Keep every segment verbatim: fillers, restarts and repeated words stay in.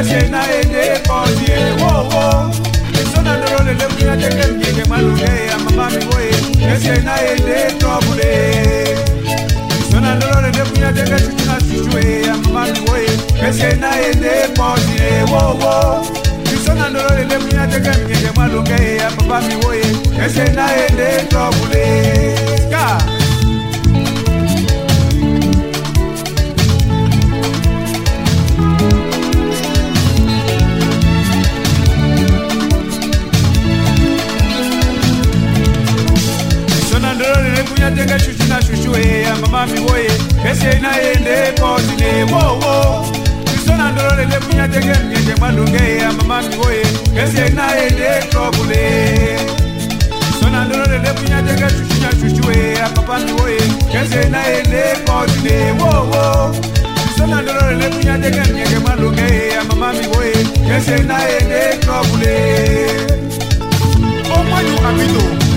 Ese na ende kozie wo wo. Sona ndoro le le kunya teke mjenge maluge ya mama mi boye. Ese na ende trouble. Sona ndoro le le kunya teke chuchuna chuchue ya mama mi boye. Ese na ende kozie wo wo. Sona ndoro le le kunya teke mjenge maluge ya papa mi boye. Ese na ende trouble. Ska. Tenga chuchu na chuchu eh mama mi boye ese na ende pozine wo wo sona ndoro le punya tenga nyenge malunge ya mama mi boye ese na ende trouble sona ndoro le punya tenga chuchu na chuchu eh papa mi boye ese na ende pozine wo wo sona ndoro le punya tenga nyenge malunge ya mama mi boye ese na ende trouble o mo yu kapito.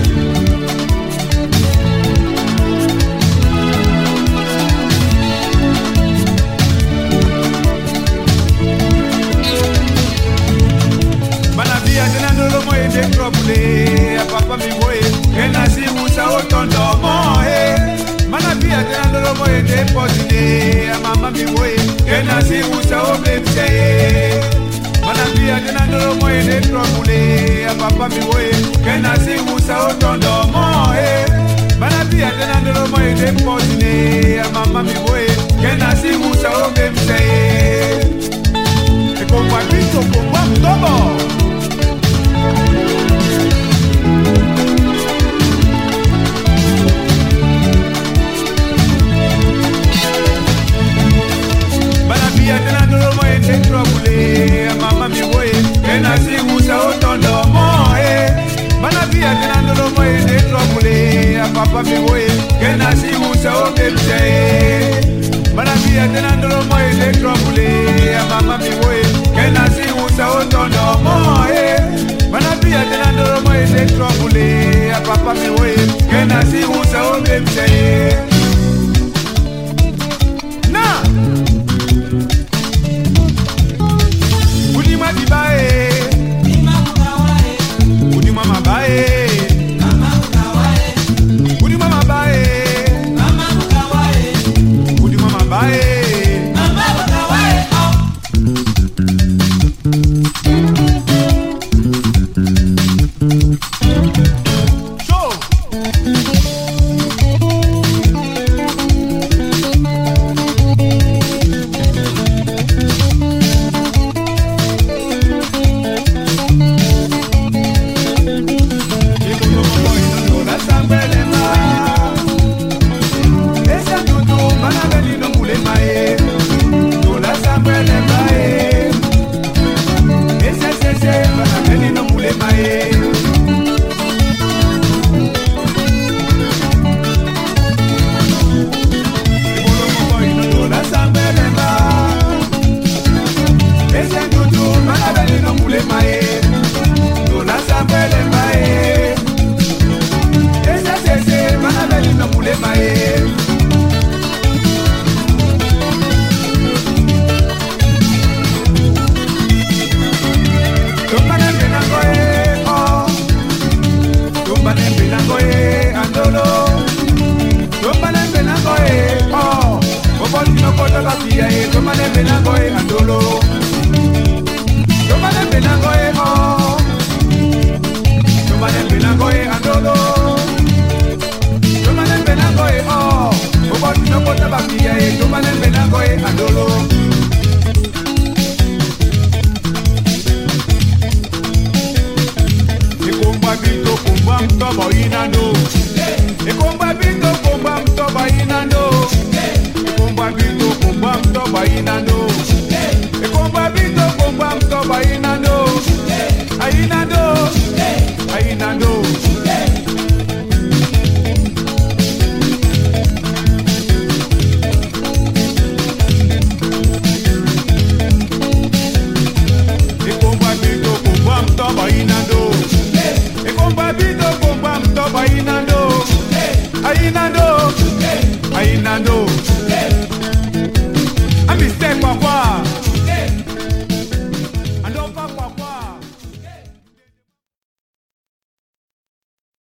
Tenandolo mo ende trouble papa mi boye ena si musa otondo mo eh mana pia tenandolo mo ende pozine mama mi boye ena si musa oblepse mana pia tenandolo mo ende trouble papa mi boye ena si musa otondo mo eh mana pia tenandolo mo ende pozine mama mi boye ena si musa oblepse e con papito con todo. Tenandolo mo ende trouble mama mi boye ena si musa otondo mo eh mana pia tenandolo mo ende trouble papa mi boye ena si musa oblepse mana pia tenandolo mo ende trouble mama mi boye ena si musa otondo mo eh mana pia tenandolo mo ende trouble papa mi boye ena si musa oblepse na Udi bae, udi mama bae, udi mama bae, udi mama bae. Ainando